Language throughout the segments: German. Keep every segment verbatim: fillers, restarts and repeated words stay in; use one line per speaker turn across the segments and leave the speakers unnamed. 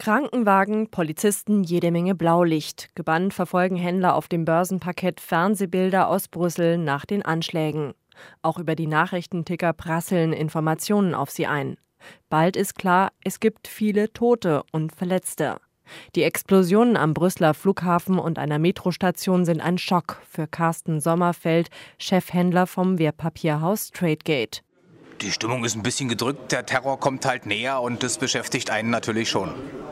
Krankenwagen, Polizisten, jede Menge Blaulicht. Gebannt verfolgen Händler auf dem Börsenparkett Fernsehbilder aus Brüssel nach den Anschlägen. Auch über die Nachrichtenticker prasseln Informationen auf sie ein. Bald ist klar, es gibt viele Tote und Verletzte. Die Explosionen am Brüsseler Flughafen und einer Metrostation sind ein Schock für Carsten Sommerfeld, Chefhändler vom Wertpapierhaus Tradegate.
Die Stimmung ist ein bisschen gedrückt, der Terror kommt halt näher und das beschäftigt einen natürlich schon.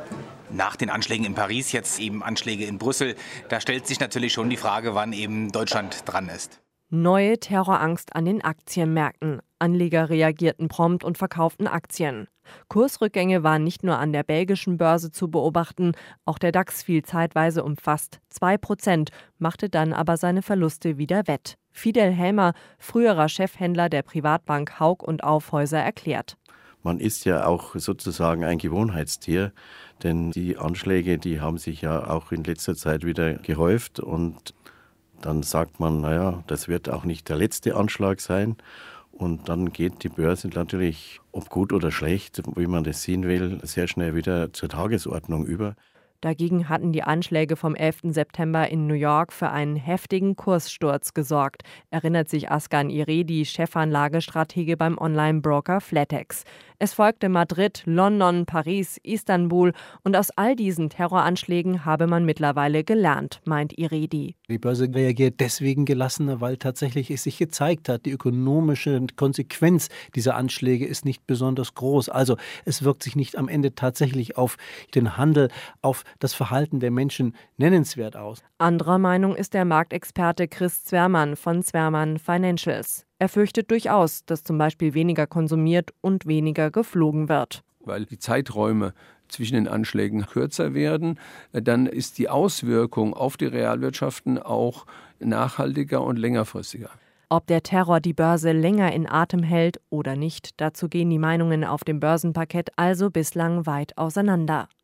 Nach den Anschlägen in Paris, jetzt eben Anschläge in Brüssel, da stellt sich natürlich schon die Frage, wann eben Deutschland dran ist.
Neue Terrorangst an den Aktienmärkten. Anleger reagierten prompt und verkauften Aktien. Kursrückgänge waren nicht nur an der belgischen Börse zu beobachten, auch der DAX fiel zeitweise um fast zwei Prozent, machte dann aber seine Verluste wieder wett. Fidel Helmer, früherer Chefhändler der Privatbank Hauck und Aufhäuser, erklärt.
Man ist ja auch sozusagen ein Gewohnheitstier, denn die Anschläge, die haben sich ja auch in letzter Zeit wieder gehäuft und dann sagt man, naja, das wird auch nicht der letzte Anschlag sein. Und dann geht die Börse natürlich, ob gut oder schlecht, wie man das sehen will, sehr schnell wieder zur Tagesordnung über.
Dagegen hatten die Anschläge vom elften September in New York für einen heftigen Kurssturz gesorgt, erinnert sich Askan Iredi, Chefanlagestratege beim Online-Broker Flatex. Es folgte Madrid, London, Paris, Istanbul und aus all diesen Terroranschlägen habe man mittlerweile gelernt, meint Iredi.
Die Börse reagiert deswegen gelassener, weil tatsächlich es sich gezeigt hat, die ökonomische Konsequenz dieser Anschläge ist nicht besonders groß. Also es wirkt sich nicht am Ende tatsächlich auf den Handel, auf das Verhalten der Menschen nennenswert aus.
Anderer Meinung ist der Marktexperte Chris Zwermann von Zwermann Financials. Er fürchtet durchaus, dass zum Beispiel weniger konsumiert und weniger geflogen wird.
Weil die Zeiträume zwischen den Anschlägen kürzer werden, dann ist die Auswirkung auf die Realwirtschaften auch nachhaltiger und längerfristiger.
Ob der Terror die Börse länger in Atem hält oder nicht, dazu gehen die Meinungen auf dem Börsenparkett also bislang weit auseinander.